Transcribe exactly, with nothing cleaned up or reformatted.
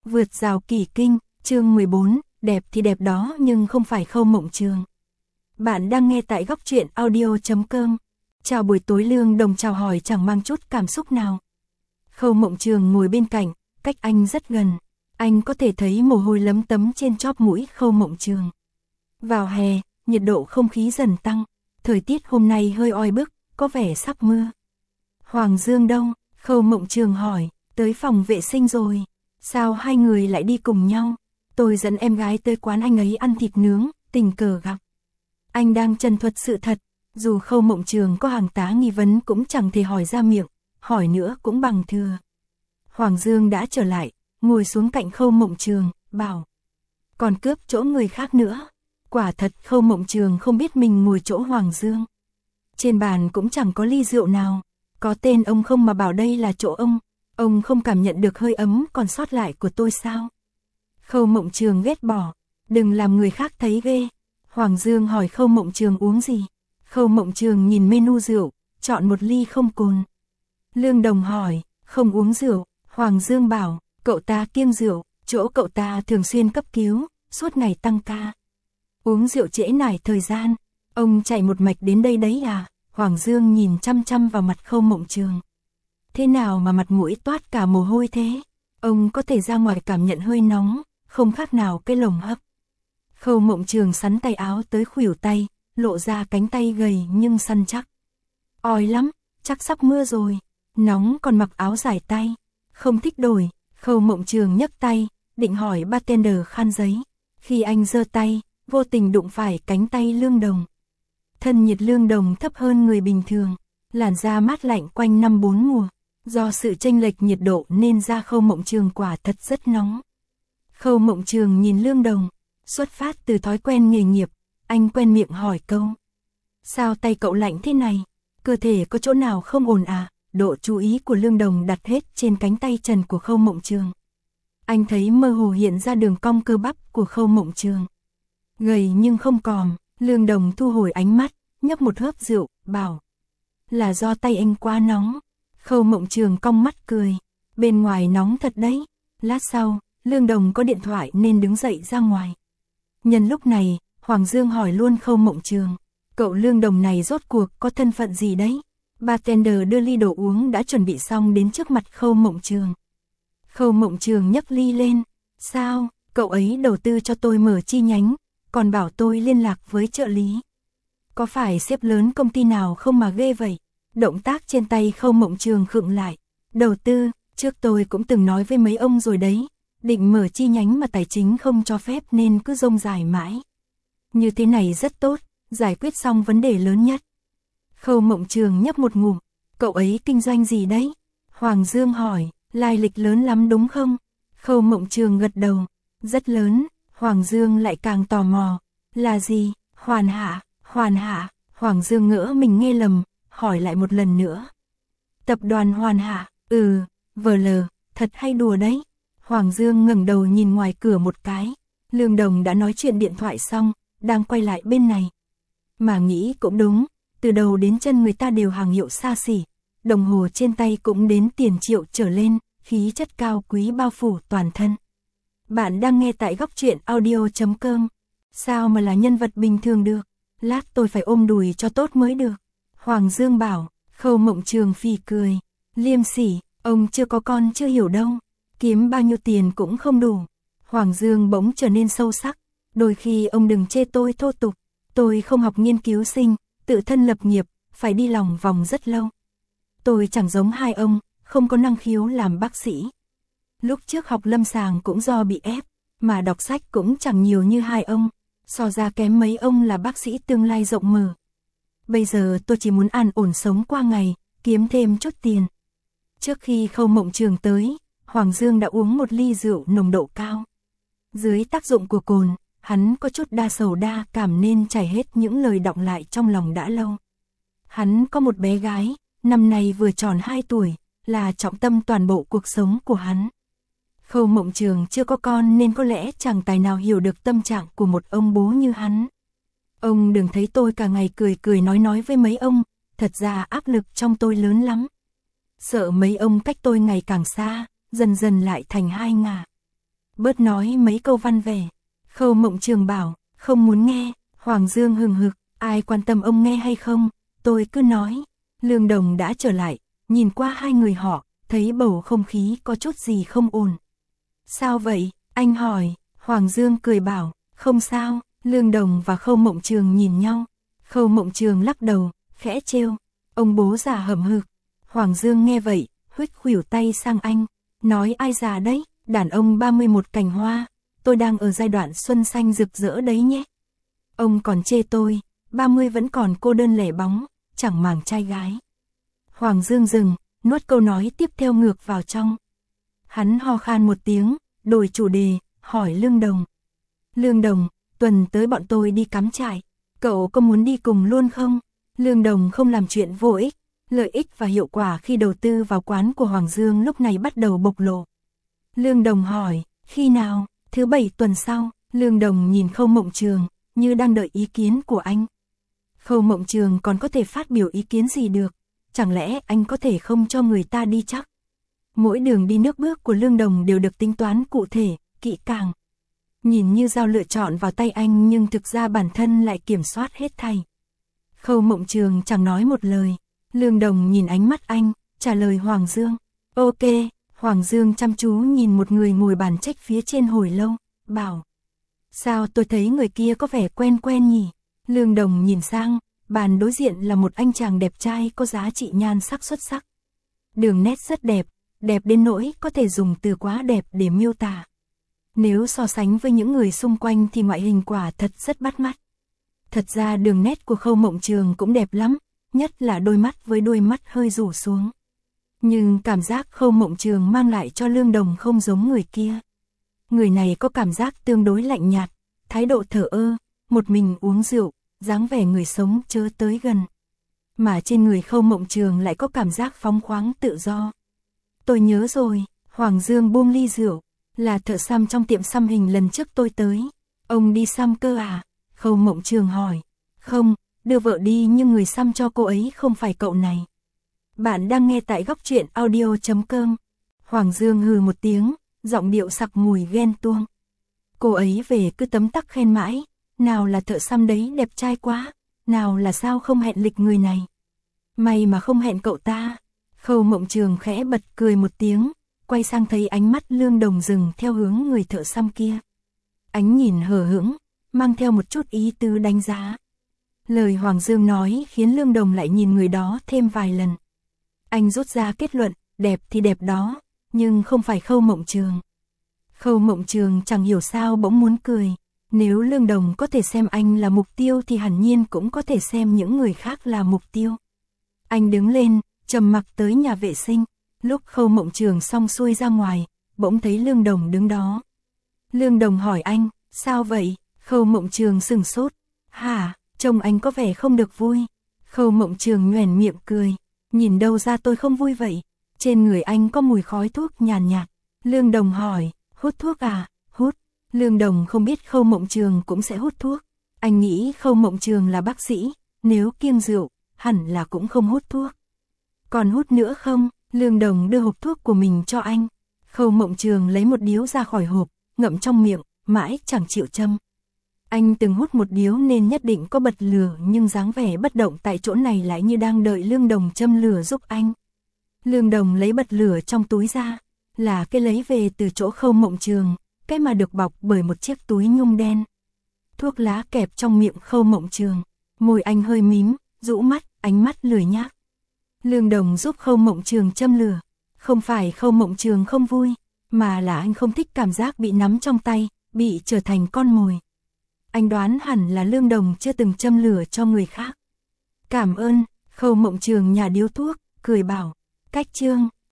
Vượt rào kỳ kinh, chương mười bốn, đẹp thì đẹp đó nhưng không phải Khâu Mộng Trường. Bạn đang nghe tại góc truyện audio chấm com. Chào buổi tối. Lương Đồng chào hỏi chẳng mang chút cảm xúc nào. Khâu Mộng Trường ngồi bên cạnh, cách anh rất gần. Anh có thể thấy mồ hôi lấm tấm trên chóp mũi Khâu Mộng Trường. Vào hè, nhiệt độ không khí dần tăng. Thời tiết hôm nay hơi oi bức, có vẻ sắp mưa. Hoàng Dương đâu? Khâu Mộng Trường hỏi. Tới phòng vệ sinh rồi. Sao hai người lại đi cùng nhau? Tôi dẫn em gái tới quán anh ấy ăn thịt nướng, tình cờ gặp. Anh đang trần thuật sự thật, dù Khâu Mộng Trường có hàng tá nghi vấn cũng chẳng thể hỏi ra miệng, hỏi nữa cũng bằng thừa. Hoàng Dương đã trở lại, ngồi xuống cạnh Khâu Mộng Trường, bảo. Còn cướp chỗ người khác nữa. Quả thật Khâu Mộng Trường không biết mình ngồi chỗ Hoàng Dương. Trên bàn cũng chẳng có ly rượu nào, có tên ông không mà bảo đây là chỗ ông. Ông không cảm nhận được hơi ấm còn sót lại của tôi sao? Khâu Mộng Trường ghét bỏ, đừng làm người khác thấy ghê. Hoàng Dương hỏi Khâu Mộng Trường uống gì? Khâu Mộng Trường nhìn menu rượu, chọn một ly không cồn. Lương Đồng hỏi, không uống rượu. Hoàng Dương bảo, cậu ta kiêng rượu, chỗ cậu ta thường xuyên cấp cứu, suốt ngày tăng ca. Uống rượu trễ nải thời gian, ông chạy một mạch đến đây đấy à? Hoàng Dương nhìn chăm chăm vào mặt Khâu Mộng Trường. Thế nào mà mặt mũi toát cả mồ hôi thế? Ông có thể ra ngoài cảm nhận hơi nóng, không khác nào cái lồng hấp. Khâu Mộng Trường sắn tay áo tới khuỷu tay, lộ ra cánh tay gầy nhưng săn chắc. Oi lắm, chắc sắp mưa rồi. Nóng còn mặc áo dài tay. Không thích đổi. Khâu Mộng Trường nhấc tay, định hỏi bartender khăn giấy. Khi anh giơ tay, vô tình đụng phải cánh tay Lương Đồng. Thân nhiệt Lương Đồng thấp hơn người bình thường, làn da mát lạnh quanh năm bốn mùa. Do sự chênh lệch nhiệt độ nên da Khâu Mộng Trường quả thật rất nóng. Khâu Mộng Trường nhìn Lương Đồng, xuất phát từ thói quen nghề nghiệp, anh quen miệng hỏi câu. Sao tay cậu lạnh thế này? Cơ thể có chỗ nào không ổn à? Độ chú ý của Lương Đồng đặt hết trên cánh tay trần của Khâu Mộng Trường. Anh thấy mơ hồ hiện ra đường cong cơ bắp của Khâu Mộng Trường. Gầy nhưng không còm, Lương Đồng thu hồi ánh mắt, nhấp một hớp rượu, bảo. Là do tay anh quá nóng. Khâu Mộng Trường cong mắt cười. Bên ngoài nóng thật đấy. Lát sau, Lương Đồng có điện thoại nên đứng dậy ra ngoài. Nhân lúc này, Hoàng Dương hỏi luôn Khâu Mộng Trường. Cậu Lương Đồng này rốt cuộc có thân phận gì đấy? Bartender đưa ly đồ uống đã chuẩn bị xong đến trước mặt Khâu Mộng Trường. Khâu Mộng Trường nhấc ly lên. Sao, cậu ấy đầu tư cho tôi mở chi nhánh, còn bảo tôi liên lạc với trợ lý. Có phải sếp lớn công ty nào không mà ghê vậy? Động tác trên tay Khâu Mộng Trường khựng lại. Đầu tư, trước tôi cũng từng nói với mấy ông rồi đấy. Định mở chi nhánh mà tài chính không cho phép nên cứ rông dài mãi. Như thế này rất tốt, giải quyết xong vấn đề lớn nhất. Khâu Mộng Trường nhấp một ngụm. Cậu ấy kinh doanh gì đấy? Hoàng Dương hỏi, lai lịch lớn lắm đúng không? Khâu Mộng Trường gật đầu. Rất lớn. Hoàng Dương lại càng tò mò. Là gì? Hoàn Hạ, Hoàn Hạ. Hoàng Dương ngỡ mình nghe lầm, hỏi lại một lần nữa. Tập đoàn Hoàn Hạ, ừ, vờ lờ, thật hay đùa đấy. Hoàng Dương ngẩng đầu nhìn ngoài cửa một cái. Lương Đồng đã nói chuyện điện thoại xong, đang quay lại bên này. Mà nghĩ cũng đúng, từ đầu đến chân người ta đều hàng hiệu xa xỉ. Đồng hồ trên tay cũng đến tiền triệu trở lên, khí chất cao quý bao phủ toàn thân. Bạn đang nghe tại góc truyện audio chấm com. Sao mà là nhân vật bình thường được? Lát tôi phải ôm đùi cho tốt mới được. Hoàng Dương bảo. Khâu Mộng Trường phì cười. Liêm sỉ, ông chưa có con chưa hiểu đâu. Kiếm bao nhiêu tiền cũng không đủ. Hoàng Dương bỗng trở nên sâu sắc. Đôi khi ông đừng chê tôi thô tục. Tôi không học nghiên cứu sinh, tự thân lập nghiệp, phải đi lòng vòng rất lâu. Tôi chẳng giống hai ông, không có năng khiếu làm bác sĩ. Lúc trước học lâm sàng cũng do bị ép, mà đọc sách cũng chẳng nhiều như hai ông. So ra kém mấy ông là bác sĩ tương lai rộng mở. Bây giờ tôi chỉ muốn an ổn sống qua ngày, kiếm thêm chút tiền. Trước khi Khâu Mộng Trường tới, Hoàng Dương đã uống một ly rượu nồng độ cao. Dưới tác dụng của cồn, hắn có chút đa sầu đa cảm nên chảy hết những lời đọng lại trong lòng đã lâu. Hắn có một bé gái, năm nay vừa tròn hai tuổi, là trọng tâm toàn bộ cuộc sống của hắn. Khâu Mộng Trường chưa có con nên có lẽ chẳng tài nào hiểu được tâm trạng của một ông bố như hắn. Ông đừng thấy tôi cả ngày cười cười nói nói với mấy ông, thật ra áp lực trong tôi lớn lắm. Sợ mấy ông cách tôi ngày càng xa, dần dần lại thành hai ngả. bớt nói mấy câu văn vẻ. Khâu Mộng Trường bảo, không muốn nghe. Hoàng Dương hừng hực, ai quan tâm ông nghe hay không, tôi cứ nói. Lương Đồng đã trở lại, nhìn qua hai người họ, thấy bầu không khí có chút gì không ổn. Sao vậy? Anh hỏi. Hoàng Dương cười bảo, không sao. Lương Đồng và Khâu Mộng Trường nhìn nhau. Khâu Mộng Trường lắc đầu, khẽ trêu, ông bố già hậm hực. Hoàng Dương nghe vậy, huých khuỷu tay sang anh, nói ai già đấy, đàn ông ba mươi mốt cành hoa, tôi đang ở giai đoạn xuân xanh rực rỡ đấy nhé. Ông còn chê tôi, ba mươi vẫn còn cô đơn lẻ bóng, chẳng màng trai gái. Hoàng Dương dừng, nuốt câu nói tiếp theo ngược vào trong. Hắn ho khan một tiếng, đổi chủ đề, hỏi Lương Đồng. Lương Đồng, tuần tới bọn tôi đi cắm trại, cậu có muốn đi cùng luôn không? Lương Đồng không làm chuyện vô ích, lợi ích và hiệu quả khi đầu tư vào quán của Hoàng Dương lúc này bắt đầu bộc lộ. Lương Đồng hỏi, khi nào? Thứ bảy tuần sau. Lương Đồng nhìn Khâu Mộng Trường, như đang đợi ý kiến của anh. Khâu Mộng Trường còn có thể phát biểu ý kiến gì được, chẳng lẽ anh có thể không cho người ta đi chắc? Mỗi đường đi nước bước của Lương Đồng đều được tính toán cụ thể, kỹ càng. Nhìn như dao lựa chọn vào tay anh nhưng thực ra bản thân lại kiểm soát hết thảy. Khâu Mộng Trường chẳng nói một lời. Lương Đồng nhìn ánh mắt anh, trả lời Hoàng Dương. Ok. Hoàng Dương chăm chú nhìn một người ngồi bàn trách phía trên hồi lâu, bảo. Sao tôi thấy người kia có vẻ quen quen nhỉ? Lương Đồng nhìn sang, bàn đối diện là một anh chàng đẹp trai có giá trị nhan sắc xuất sắc. Đường nét rất đẹp, đẹp đến nỗi có thể dùng từ quá đẹp để miêu tả. Nếu so sánh với những người xung quanh thì ngoại hình quả thật rất bắt mắt. Thật ra đường nét của Khâu Mộng Trường cũng đẹp lắm, nhất là đôi mắt với đôi mắt hơi rủ xuống. Nhưng cảm giác Khâu Mộng Trường mang lại cho Lương Đồng không giống người kia. Người này có cảm giác tương đối lạnh nhạt, thái độ thờ ơ, một mình uống rượu, dáng vẻ người sống chớ tới gần. Mà trên người Khâu Mộng Trường lại có cảm giác phóng khoáng tự do. Tôi nhớ rồi, Hoàng Dương buông ly rượu, là thợ xăm trong tiệm xăm hình lần trước tôi tới. Ông đi xăm cơ à? Khâu Mộng Trường hỏi. Không, đưa vợ đi nhưng người xăm cho cô ấy không phải cậu này. Bạn đang nghe tại góc truyện audio chấm com. Hoàng Dương hừ một tiếng, giọng điệu sặc mùi ghen tuông. Cô ấy về cứ tấm tắc khen mãi, nào là thợ xăm đấy đẹp trai quá, nào là sao không hẹn lịch người này. May mà không hẹn cậu ta. Khâu Mộng Trường khẽ bật cười một tiếng, quay sang thấy ánh mắt Lương Đồng dừng theo hướng người thợ xăm kia. Ánh nhìn hờ hững, mang theo một chút ý tứ đánh giá. Lời Hoàng Dương nói khiến Lương Đồng lại nhìn người đó thêm vài lần. Anh rút ra kết luận, đẹp thì đẹp đó, nhưng không phải Khâu Mộng Trường. Khâu Mộng Trường chẳng hiểu sao bỗng muốn cười. Nếu Lương Đồng có thể xem anh là mục tiêu thì hẳn nhiên cũng có thể xem những người khác là mục tiêu. Anh đứng lên, trầm mặc tới nhà vệ sinh. Lúc Khâu Mộng Trường xong xuôi ra ngoài, bỗng thấy Lương Đồng đứng đó. Lương Đồng hỏi anh, sao vậy? Khâu Mộng Trường sừng sốt. Hả, trông anh có vẻ không được vui. Khâu Mộng Trường nhoẻn miệng cười. Nhìn đâu ra tôi không vui vậy? Trên người anh có mùi khói thuốc nhàn nhạt. Lương Đồng hỏi, hút thuốc à? Hút. Lương Đồng không biết Khâu Mộng Trường cũng sẽ hút thuốc. Anh nghĩ Khâu Mộng Trường là bác sĩ, nếu kiêng rượu, hẳn là cũng không hút thuốc. Còn hút nữa không? Lương Đồng đưa hộp thuốc của mình cho anh. Khâu Mộng Trường lấy một điếu ra khỏi hộp, ngậm trong miệng, mãi chẳng chịu châm. Anh từng hút một điếu nên nhất định có bật lửa nhưng dáng vẻ bất động tại chỗ này lại như đang đợi Lương Đồng châm lửa giúp anh. Lương Đồng lấy bật lửa trong túi ra, là cái lấy về từ chỗ Khâu Mộng Trường, cái mà được bọc bởi một chiếc túi nhung đen. Thuốc lá kẹp trong miệng Khâu Mộng Trường, môi anh hơi mím, rũ mắt, ánh mắt lười nhác. Lương Đồng giúp Khâu Mộng Trường châm lửa. Không phải Khâu Mộng Trường không vui, mà là anh không thích cảm giác bị nắm trong tay, bị trở thành con mồi. Anh đoán hẳn là Lương Đồng chưa từng châm lửa cho người khác. Cảm ơn. Khâu Mộng Trường nhả điếu thuốc, cười bảo, cách chương.